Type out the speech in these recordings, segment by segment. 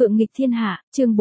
Phượng nghịch thiên hạ, chương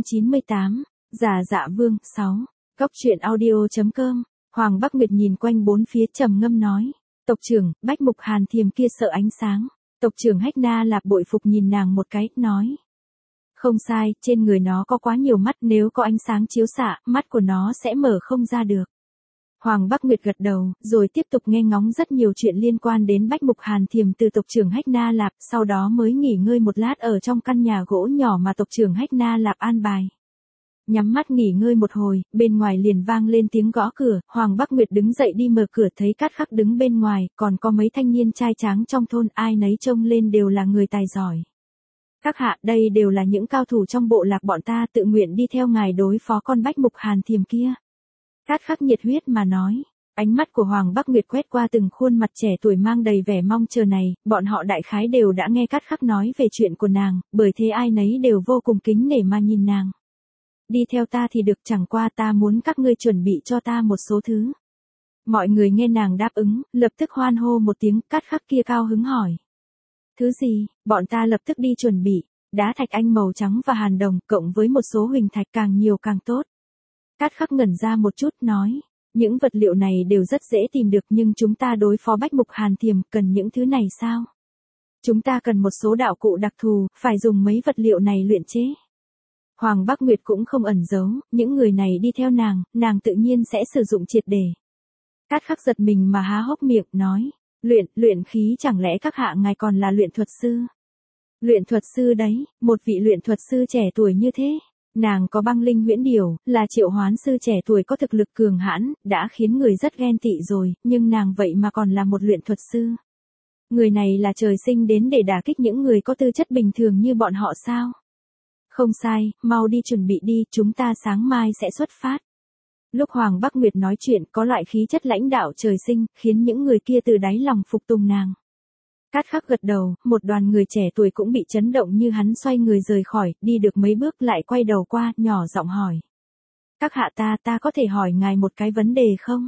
498, Giả Dạ Vương, 6. Góc truyện audio.com. Hoàng Bắc Nguyệt nhìn quanh bốn phía trầm ngâm nói. Tộc trưởng, Bách Mục Hàn Thiềm kia sợ ánh sáng. Tộc trưởng Hách Na Lạp bội phục nhìn nàng một cái, nói. Không sai, trên người nó có quá nhiều mắt, nếu có ánh sáng chiếu xạ, mắt của nó sẽ mở không ra được. Hoàng Bắc Nguyệt gật đầu, rồi tiếp tục nghe ngóng rất nhiều chuyện liên quan đến Bách Mục Hàn Thiềm từ tộc trưởng Hách Na Lạp, sau đó mới nghỉ ngơi một lát ở trong căn nhà gỗ nhỏ mà tộc trưởng Hách Na Lạp an bài. Nhắm mắt nghỉ ngơi một hồi, bên ngoài liền vang lên tiếng gõ cửa, Hoàng Bắc Nguyệt đứng dậy đi mở cửa thấy Cát Khắc đứng bên ngoài, còn có mấy thanh niên trai tráng trong thôn, ai nấy trông lên đều là người tài giỏi. Các hạ, đây đều là những cao thủ trong bộ lạc bọn ta, tự nguyện đi theo ngài đối phó con Bách Mục Hàn Thiềm kia. Cát Khắc nhiệt huyết mà nói. Ánh mắt của Hoàng Bắc Nguyệt quét qua từng khuôn mặt trẻ tuổi mang đầy vẻ mong chờ này, bọn họ đại khái đều đã nghe Cát Khắc nói về chuyện của nàng, bởi thế ai nấy đều vô cùng kính nể mà nhìn nàng. Đi theo ta thì được, chẳng qua ta muốn các ngươi chuẩn bị cho ta một số thứ. Mọi người nghe nàng đáp ứng, lập tức hoan hô một tiếng. Cát Khắc kia cao hứng hỏi. Thứ gì? Bọn ta lập tức đi chuẩn bị. Đá thạch anh màu trắng và hàn đồng, cộng với một số huỳnh thạch, càng nhiều càng tốt. Cát Khắc ngẩn ra một chút, nói. Những vật liệu này đều rất dễ tìm được, nhưng chúng ta đối phó Bách Mục Hàn Thiềm cần những thứ này sao? Chúng ta cần một số đạo cụ đặc thù, phải dùng mấy vật liệu này luyện chế. Hoàng Bắc Nguyệt cũng không ẩn giấu, những người này đi theo nàng tự nhiên sẽ sử dụng triệt để. Cát Khắc giật mình mà há hốc miệng, nói. Luyện khí, chẳng lẽ các hạ ngài còn là luyện thuật sư? Luyện thuật sư đấy, một vị luyện thuật sư trẻ tuổi như thế. Nàng có băng linh huyễn điều, là triệu hoán sư trẻ tuổi có thực lực cường hãn, đã khiến người rất ghen tị rồi, nhưng nàng vậy mà còn là một luyện thuật sư. Người này là trời sinh đến để đả kích những người có tư chất bình thường như bọn họ sao? Không sai, mau đi chuẩn bị đi, chúng ta sáng mai sẽ xuất phát. Lúc Hoàng Bắc Nguyệt nói chuyện, có loại khí chất lãnh đạo trời sinh, khiến những người kia từ đáy lòng phục tùng nàng. Cát Khắc gật đầu, một đoàn người trẻ tuổi cũng bị chấn động như hắn, xoay người rời khỏi, đi được mấy bước lại quay đầu qua, nhỏ giọng hỏi. Các hạ, ta có thể hỏi ngài một cái vấn đề không?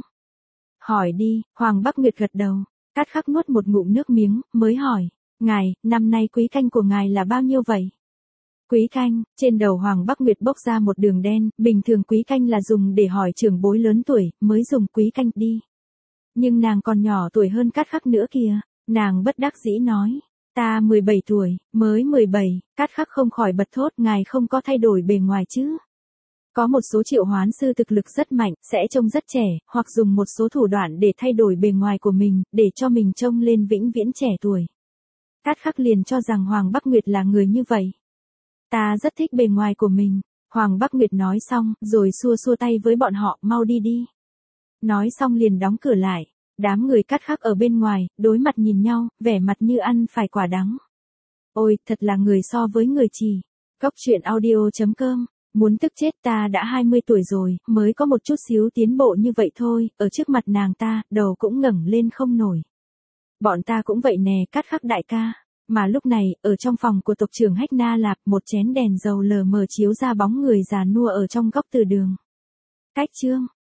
Hỏi đi. Hoàng Bắc Nguyệt gật đầu. Cát Khắc nuốt một ngụm nước miếng, mới hỏi. Ngài, năm nay quý canh của ngài là bao nhiêu vậy? Quý canh, trên đầu Hoàng Bắc Nguyệt bốc ra một đường đen, bình thường quý canh là dùng để hỏi trưởng bối lớn tuổi, mới dùng quý canh đi. Nhưng nàng còn nhỏ tuổi hơn Cát Khắc nữa kìa. Nàng bất đắc dĩ nói, ta 17 tuổi, mới 17, Cát Khắc không khỏi bật thốt, ngài không có thay đổi bề ngoài chứ. Có một số triệu hoán sư thực lực rất mạnh, sẽ trông rất trẻ, hoặc dùng một số thủ đoạn để thay đổi bề ngoài của mình, để cho mình trông lên vĩnh viễn trẻ tuổi. Cát Khắc liền cho rằng Hoàng Bắc Nguyệt là người như vậy. Ta rất thích bề ngoài của mình, Hoàng Bắc Nguyệt nói xong, rồi xua xua tay với bọn họ, mau đi đi. Nói xong liền đóng cửa lại. Đám người Cát Khắc ở bên ngoài, đối mặt nhìn nhau, vẻ mặt như ăn phải quả đắng. Ôi, thật là người so với người chỉ. Góc truyện audio.com. Muốn tức chết, ta đã 20 tuổi rồi, mới có một chút xíu tiến bộ như vậy thôi, ở trước mặt nàng ta, đầu cũng ngẩng lên không nổi. Bọn ta cũng vậy nè, Cát Khắc đại ca. Mà lúc này, ở trong phòng của tộc trưởng Hách Na Lạp, một chén đèn dầu lờ mờ chiếu ra bóng người già nua ở trong góc từ đường. Cách chương.